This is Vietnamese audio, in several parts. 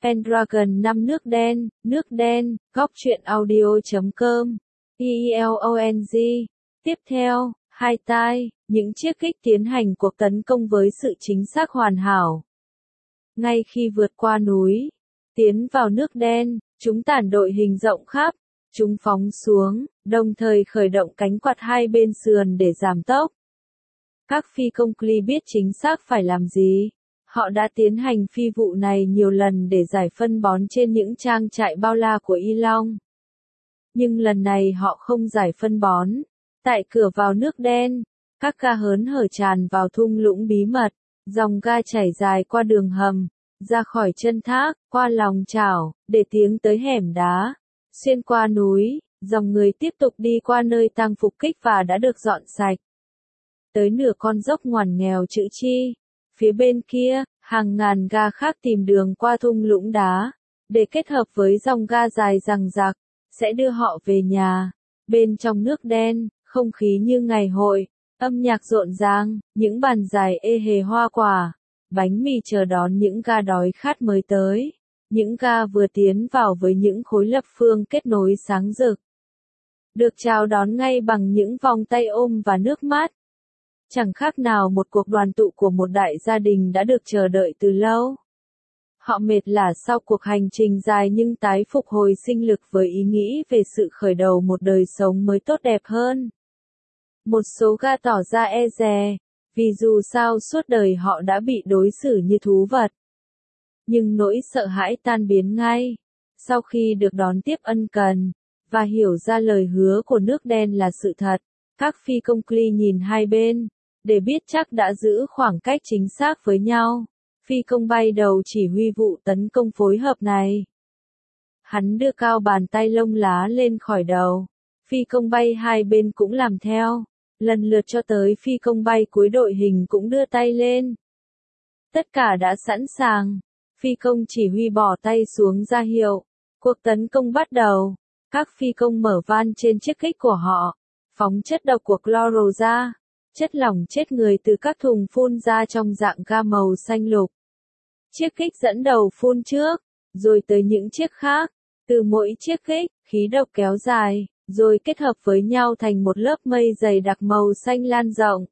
Pendragon 5 nước đen, góc truyện audio.com, IELONG. Tiếp theo, hai tai, những chiếc kích tiến hành cuộc tấn công với sự chính xác hoàn hảo. Ngay khi vượt qua núi, tiến vào nước đen, chúng tản đội hình rộng khắp, chúng phóng xuống, đồng thời khởi động cánh quạt hai bên sườn để giảm tốc. Các phi công Klee biết chính xác phải làm gì. Họ đã tiến hành phi vụ này nhiều lần để giải phân bón trên những trang trại bao la của Y Long. Nhưng lần này họ không giải phân bón. Tại cửa vào nước đen, các ga hớn hở tràn vào thung lũng bí mật, dòng ga chảy dài qua đường hầm, ra khỏi chân thác, qua lòng chảo, để tiến tới hẻm đá, xuyên qua núi, dòng người tiếp tục đi qua nơi tang phục kích và đã được dọn sạch. Tới nửa con dốc ngoằn nghèo chữ chi. Phía bên kia, hàng ngàn ga khác tìm đường qua thung lũng đá, để kết hợp với dòng ga dài dằng dặc, sẽ đưa họ về nhà. Bên trong nước đen, không khí như ngày hội, âm nhạc rộn ràng, những bàn dài ê hề hoa quả, bánh mì chờ đón những ga đói khát mới tới, những ga vừa tiến vào với những khối lập phương kết nối sáng rực. Được chào đón ngay bằng những vòng tay ôm và nước mắt. Chẳng khác nào một cuộc đoàn tụ của một đại gia đình đã được chờ đợi từ lâu. Họ mệt lả sau cuộc hành trình dài nhưng tái phục hồi sinh lực với ý nghĩ về sự khởi đầu một đời sống mới tốt đẹp hơn. Một số ga tỏ ra e dè, vì dù sao suốt đời họ đã bị đối xử như thú vật. Nhưng nỗi sợ hãi tan biến ngay, sau khi được đón tiếp ân cần, và hiểu ra lời hứa của nước đen là sự thật. Các phi công Klee nhìn hai bên, để biết chắc đã giữ khoảng cách chính xác với nhau. Phi công bay đầu chỉ huy vụ tấn công phối hợp này. Hắn đưa cao bàn tay lông lá lên khỏi đầu. Phi công bay hai bên cũng làm theo. Lần lượt cho tới phi công bay cuối đội hình cũng đưa tay lên. Tất cả đã sẵn sàng. Phi công chỉ huy bỏ tay xuống ra hiệu. Cuộc tấn công bắt đầu. Các phi công mở van trên chiếc kích của họ, phóng chất độc của chloro ra. Chất lỏng chết người từ các thùng phun ra trong dạng ga màu xanh lục. Chiếc kích dẫn đầu phun trước, rồi tới những chiếc khác. Từ mỗi chiếc kích, khí độc kéo dài, rồi kết hợp với nhau thành một lớp mây dày đặc màu xanh lan rộng.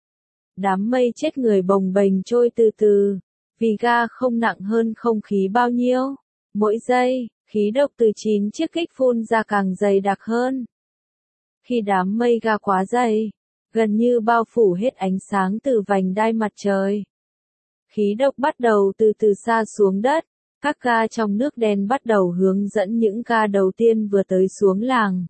Đám mây chết người bồng bềnh trôi từ từ, vì ga không nặng hơn không khí bao nhiêu. Mỗi giây, khí độc từ 9 chiếc kích phun ra càng dày đặc hơn. Khi đám mây ga quá dày, gần như bao phủ hết ánh sáng từ vành đai mặt trời. Khí độc bắt đầu từ từ sa xuống đất, các ga trong nước đen bắt đầu hướng dẫn những ga đầu tiên vừa tới xuống làng.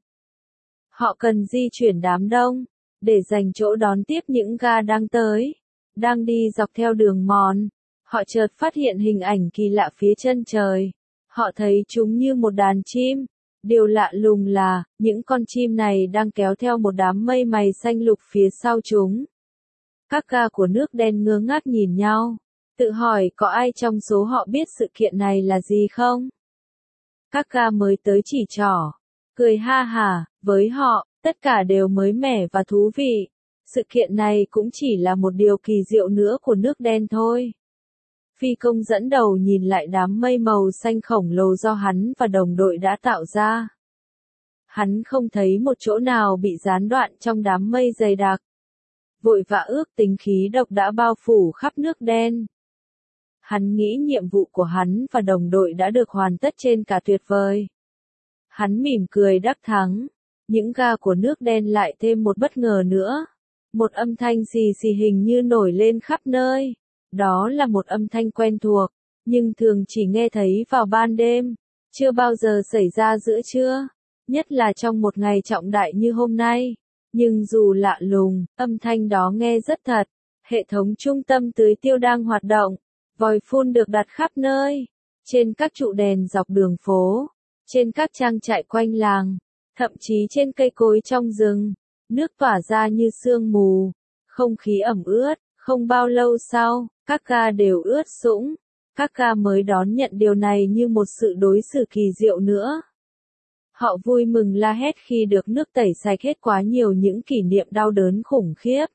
Họ cần di chuyển đám đông, để dành chỗ đón tiếp những ga đang tới. Đang đi dọc theo đường mòn, họ chợt phát hiện hình ảnh kỳ lạ phía chân trời. Họ thấy chúng như một đàn chim. Điều lạ lùng là, những con chim này đang kéo theo một đám mây mày xanh lục phía sau chúng. Các ga của nước đen ngơ ngác nhìn nhau, tự hỏi có ai trong số họ biết sự kiện này là gì không? Các ga mới tới chỉ trỏ, cười ha hả, với họ, tất cả đều mới mẻ và thú vị. Sự kiện này cũng chỉ là một điều kỳ diệu nữa của nước đen thôi. Phi công dẫn đầu nhìn lại đám mây màu xanh khổng lồ do hắn và đồng đội đã tạo ra. Hắn không thấy một chỗ nào bị gián đoạn trong đám mây dày đặc. Vội vã ước tính khí độc đã bao phủ khắp nước đen. Hắn nghĩ nhiệm vụ của hắn và đồng đội đã được hoàn tất trên cả tuyệt vời. Hắn mỉm cười đắc thắng. Những ga của nước đen lại thêm một bất ngờ nữa. Một âm thanh xì xì hình như nổi lên khắp nơi. Đó là một âm thanh quen thuộc, nhưng thường chỉ nghe thấy vào ban đêm, chưa bao giờ xảy ra giữa trưa, nhất là trong một ngày trọng đại như hôm nay. Nhưng dù lạ lùng, âm thanh đó nghe rất thật. Hệ thống trung tâm tưới tiêu đang hoạt động, vòi phun được đặt khắp nơi, trên các trụ đèn dọc đường phố, trên các trang trại quanh làng, thậm chí trên cây cối trong rừng. Nước tỏa ra như sương mù, không khí ẩm ướt. Không bao lâu sau, các ga đều ướt sũng. Các ga mới đón nhận điều này như một sự đối xử kỳ diệu nữa. Họ vui mừng la hét khi được nước tẩy sạch hết quá nhiều những kỷ niệm đau đớn khủng khiếp.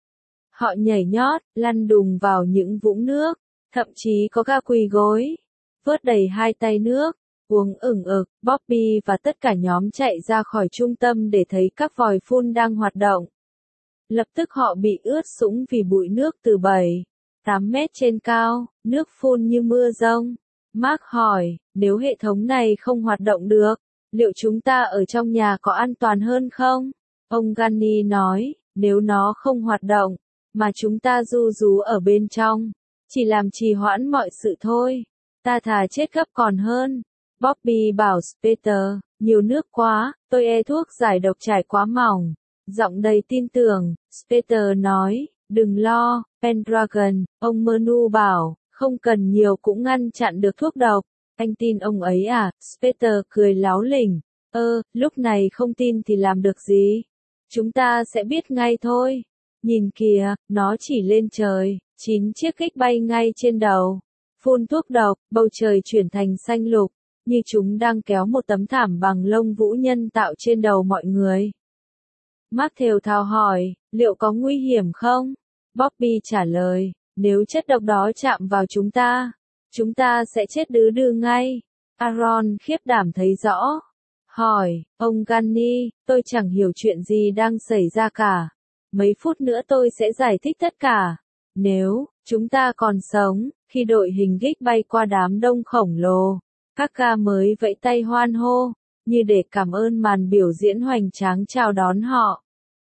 Họ nhảy nhót, lăn đùng vào những vũng nước, thậm chí có ga quỳ gối. vớt đầy 2 tay nước, uống ửng ực. Bobby và tất cả nhóm chạy ra khỏi trung tâm để thấy các vòi phun đang hoạt động. Lập tức họ bị ướt sũng vì bụi nước từ 7-8 mét trên cao, nước phun như mưa rông. Mark hỏi, nếu hệ thống này không hoạt động được, liệu chúng ta ở trong nhà có an toàn hơn không? Ông Gunny nói, nếu nó không hoạt động, mà chúng ta ru rú ở bên trong, chỉ làm trì hoãn mọi sự thôi. Ta thà chết gấp còn hơn. Bobby bảo Peter, nhiều nước quá, tôi e thuốc giải độc trải quá mỏng. Giọng đầy tin tưởng, Peter nói, đừng lo, Pendragon. Ông Manu bảo, không cần nhiều cũng ngăn chặn được thuốc độc. Anh tin ông ấy à? Peter cười láo lỉnh. Lúc này không tin thì làm được gì? Chúng ta sẽ biết ngay thôi. Nhìn kìa, nó chỉ lên trời, 9 chiếc kích bay ngay trên đầu. Phun thuốc độc, bầu trời chuyển thành xanh lục, như chúng đang kéo một tấm thảm bằng lông vũ nhân tạo trên đầu mọi người. Mark thều thào hỏi, liệu có nguy hiểm không? Bobby trả lời, nếu chất độc đó chạm vào chúng ta sẽ chết đứ đừ ngay. Aaron khiếp đảm thấy rõ. Hỏi, ông Gunny, tôi chẳng hiểu chuyện gì đang xảy ra cả. Mấy phút nữa tôi sẽ giải thích tất cả. Nếu chúng ta còn sống, khi đội hình gích bay qua đám đông khổng lồ, các ca mới vẫy tay hoan hô, như để cảm ơn màn biểu diễn hoành tráng chào đón họ.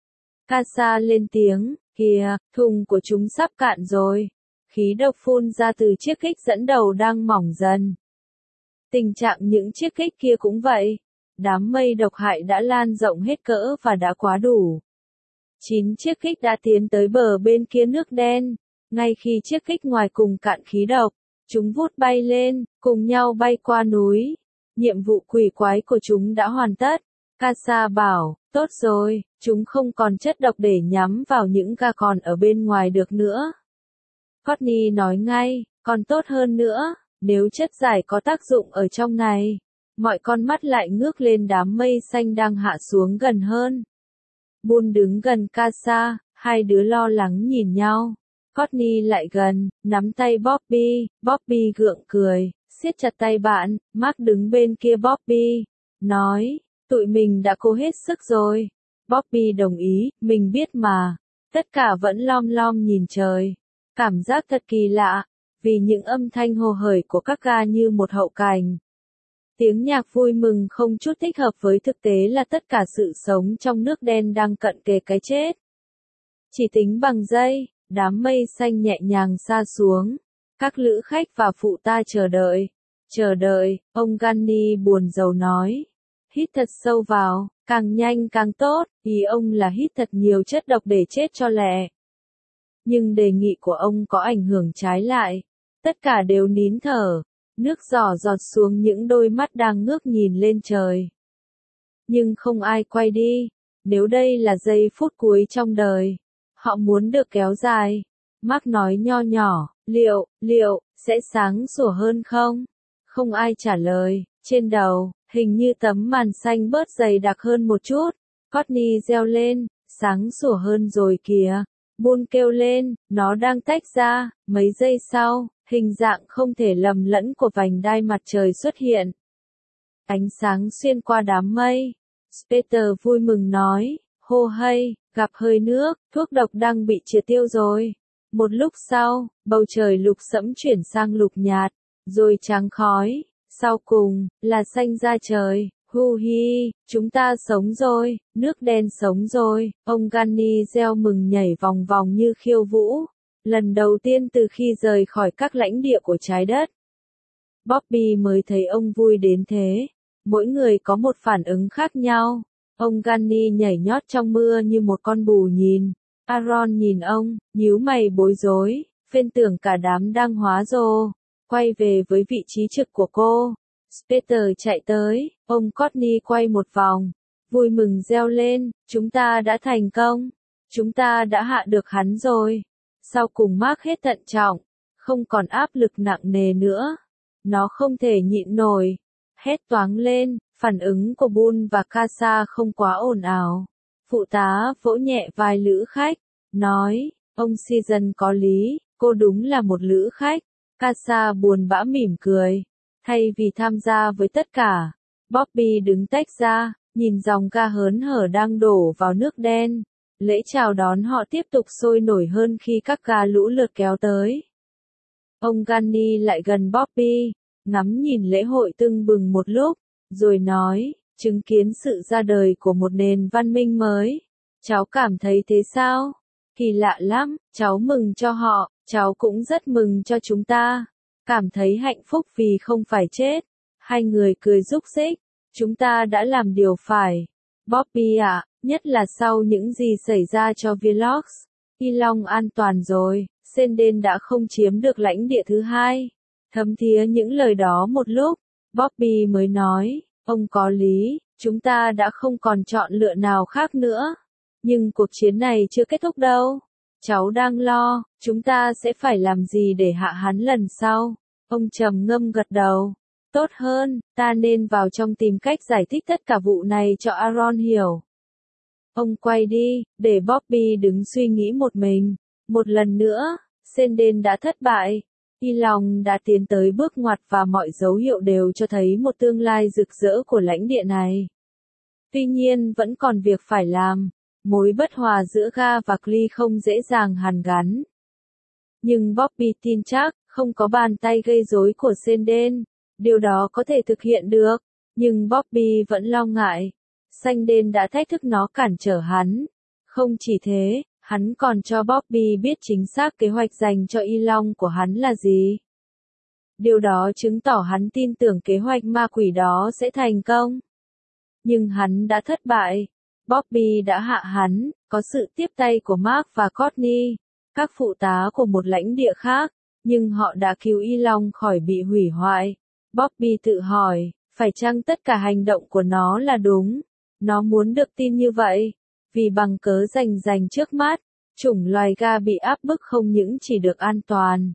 Casa lên tiếng, kìa, thùng của chúng sắp cạn rồi. Khí độc phun ra từ chiếc kích dẫn đầu đang mỏng dần. Tình trạng những chiếc kích kia cũng vậy. Đám mây độc hại đã lan rộng hết cỡ và đã quá đủ. 9 chiếc kích đã tiến tới bờ bên kia nước đen. Ngay khi chiếc kích ngoài cùng cạn khí độc, chúng vút bay lên, cùng nhau bay qua núi. Nhiệm vụ quỷ quái của chúng đã hoàn tất. Casa bảo, tốt rồi, chúng không còn chất độc để nhắm vào những ga còn ở bên ngoài được nữa. Courtney nói ngay, còn tốt hơn nữa, nếu chất giải có tác dụng ở trong này. Mọi con mắt lại ngước lên đám mây xanh đang hạ xuống gần hơn. Boone đứng gần Casa, hai đứa lo lắng nhìn nhau. Courtney lại gần, nắm tay Bobby, Bobby gượng cười, siết chặt tay bạn. Mark đứng bên kia Bobby, nói, tụi mình đã cố hết sức rồi. Bobby đồng ý, mình biết mà. Tất cả vẫn lom lom nhìn trời. Cảm giác thật kỳ lạ, vì những âm thanh hồ hởi của các ga như một hậu cảnh. Tiếng nhạc vui mừng không chút thích hợp với thực tế là tất cả sự sống trong nước đen đang cận kề cái chết. Chỉ tính bằng giây, đám mây xanh nhẹ nhàng sa xuống. Các lữ khách và phụ ta chờ đợi, ông Gunny buồn rầu nói. Hít thật sâu vào, càng nhanh càng tốt, ý ông là hít thật nhiều chất độc để chết cho lẹ. Nhưng đề nghị của ông có ảnh hưởng trái lại. Tất cả đều nín thở. Nước giỏ giọt xuống những đôi mắt đang ngước nhìn lên trời. Nhưng không ai quay đi. Nếu đây là giây phút cuối trong đời, họ muốn được kéo dài. Mark nói nho nhỏ, liệu, sẽ sáng sủa hơn không? Không ai trả lời. Trên đầu, hình như tấm màn xanh bớt dày đặc hơn một chút. Courtney reo lên, sáng sủa hơn rồi kìa. Boone kêu lên, nó đang tách ra. Mấy giây sau, hình dạng không thể lầm lẫn của vành đai mặt trời xuất hiện. Ánh sáng xuyên qua đám mây. Peter vui mừng nói, hô hay, gặp hơi nước, thuốc độc đang bị triệt tiêu rồi. Một lúc sau, bầu trời lục sẫm chuyển sang lục nhạt, rồi trắng khói, sau cùng, là xanh da trời. Hu hi, chúng ta sống rồi, nước đen sống rồi. Ông Gunny reo mừng nhảy vòng vòng như khiêu vũ. Lần đầu tiên từ khi rời khỏi các lãnh địa của trái đất. Bobby mới thấy ông vui đến thế. Mỗi người có một phản ứng khác nhau. Ông Gunny nhảy nhót trong mưa như một con bù nhìn. Aaron nhìn ông, nhíu mày bối rối, phên tưởng cả đám đang hóa rồ. Quay về với vị trí trực của cô. Peter chạy tới, ông Courtney quay một vòng. Vui mừng reo lên, chúng ta đã thành công. Chúng ta đã hạ được hắn rồi. Sau cùng Mark hết thận trọng, không còn áp lực nặng nề nữa. Nó không thể nhịn nổi. Hét toáng lên, phản ứng của Boone và Casa không quá ồn ào. Phụ tá vỗ nhẹ vai lữ khách, nói, ông Season có lý, cô đúng là một lữ khách. Casa buồn bã mỉm cười. Thay vì tham gia với tất cả, Bobby đứng tách ra, nhìn dòng ca hớn hở đang đổ vào nước đen. Lễ chào đón họ tiếp tục sôi nổi hơn khi các ca lũ lượt kéo tới. Ông Gunny lại gần Bobby, ngắm nhìn lễ hội tưng bừng một lúc, rồi nói, chứng kiến sự ra đời của một nền văn minh mới. Cháu cảm thấy thế sao? Kỳ lạ lắm, cháu mừng cho họ, cháu cũng rất mừng cho chúng ta. Cảm thấy hạnh phúc vì không phải chết. Hai người cười rúc rích, chúng ta đã làm điều phải. Bobby ạ, nhất là sau những gì xảy ra cho Velox. Ilong an toàn rồi, Senden đã không chiếm được lãnh địa thứ hai. Thấm thía những lời đó một lúc, Bobby mới nói, ông có lý, chúng ta đã không còn chọn lựa nào khác nữa. Nhưng cuộc chiến này chưa kết thúc đâu. Cháu đang lo, chúng ta sẽ phải làm gì để hạ hắn lần sau. Ông trầm ngâm gật đầu. Tốt hơn, ta nên vào trong tìm cách giải thích tất cả vụ này cho Aaron hiểu. Ông quay đi, để Bobby đứng suy nghĩ một mình. Một lần nữa, Senden đã thất bại. Ilong đã tiến tới bước ngoặt và mọi dấu hiệu đều cho thấy một tương lai rực rỡ của lãnh địa này. Tuy nhiên vẫn còn việc phải làm. Mối bất hòa giữa Ga và Klee không dễ dàng hàn gắn. Nhưng Bobby tin chắc, không có bàn tay gây rối của Senden, điều đó có thể thực hiện được. Nhưng Bobby vẫn lo ngại. Senden đã thách thức nó cản trở hắn. Không chỉ thế, hắn còn cho Bobby biết chính xác kế hoạch dành cho Ilong của hắn là gì. Điều đó chứng tỏ hắn tin tưởng kế hoạch ma quỷ đó sẽ thành công. Nhưng hắn đã thất bại. Bobby đã hạ hắn, có sự tiếp tay của Mark và Courtney, các phụ tá của một lãnh địa khác, nhưng họ đã cứu Ilong khỏi bị hủy hoại. Bobby tự hỏi, phải chăng tất cả hành động của nó là đúng? Nó muốn được tin như vậy, vì bằng cớ rành trước mắt, chủng loài Ga bị áp bức không những chỉ được an toàn,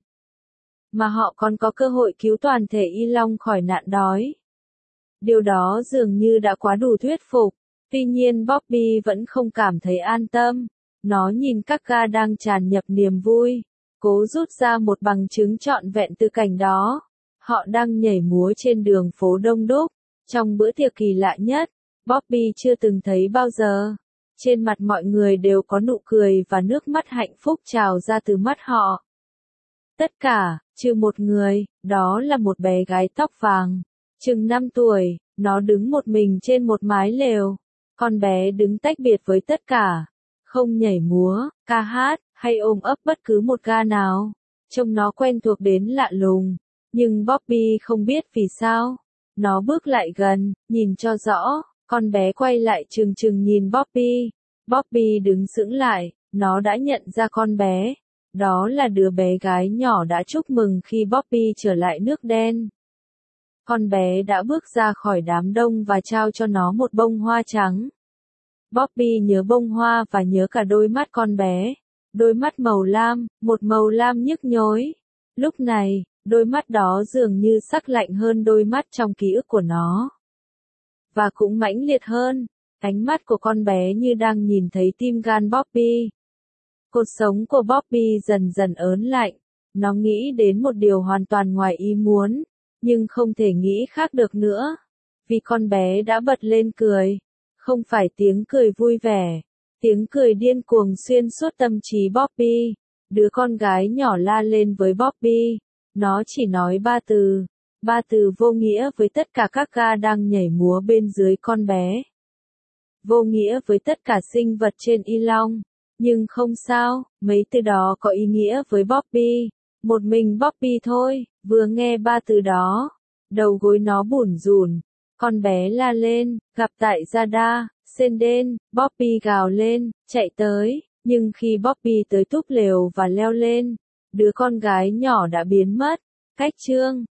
mà họ còn có cơ hội cứu toàn thể Ilong khỏi nạn đói. Điều đó dường như đã quá đủ thuyết phục. Tuy nhiên Bobby vẫn không cảm thấy an tâm. Nó nhìn các Ga đang tràn nhập niềm vui, cố rút ra một bằng chứng trọn vẹn từ cảnh đó. Họ đang nhảy múa trên đường phố đông đúc, trong bữa tiệc kỳ lạ nhất, Bobby chưa từng thấy bao giờ. Trên mặt mọi người đều có nụ cười và nước mắt hạnh phúc trào ra từ mắt họ. Tất cả, trừ một người, đó là một bé gái tóc vàng, chừng 5 tuổi, nó đứng một mình trên một mái lều. Con bé đứng tách biệt với tất cả, không nhảy múa, ca hát, hay ôm ấp bất cứ một Ga nào. Trông nó quen thuộc đến lạ lùng, nhưng Bobby không biết vì sao. Nó bước lại gần, nhìn cho rõ, con bé quay lại trừng trừng nhìn Bobby. Bobby đứng sững lại, nó đã nhận ra con bé. Đó là đứa bé gái nhỏ đã chúc mừng khi Bobby trở lại nước đen. Con bé đã bước ra khỏi đám đông và trao cho nó một bông hoa trắng. Bobby nhớ bông hoa và nhớ cả đôi mắt con bé. Đôi mắt màu lam, một màu lam nhức nhối. Lúc này, đôi mắt đó dường như sắc lạnh hơn đôi mắt trong ký ức của nó. Và cũng mãnh liệt hơn, ánh mắt của con bé như đang nhìn thấy tim gan Bobby. Cột sống của Bobby dần dần ớn lạnh. Nó nghĩ đến một điều hoàn toàn ngoài ý muốn, nhưng không thể nghĩ khác được nữa. Vì con bé đã bật lên cười. Không phải tiếng cười vui vẻ, tiếng cười điên cuồng xuyên suốt tâm trí Bobby. Đứa con gái nhỏ la lên với Bobby. Nó chỉ nói 3 từ vô nghĩa với tất cả các Ga đang nhảy múa bên dưới con bé. Vô nghĩa với tất cả sinh vật trên Ilong. Nhưng không sao, mấy từ đó có ý nghĩa với Bobby. Một mình Bobby thôi, vừa nghe 3 từ đó, đầu gối nó bủn rủn. Con bé la lên, gặp tại Zada, Senden, Bobby gào lên, chạy tới, nhưng khi Bobby tới túp lều và leo lên, đứa con gái nhỏ đã biến mất. Cách chương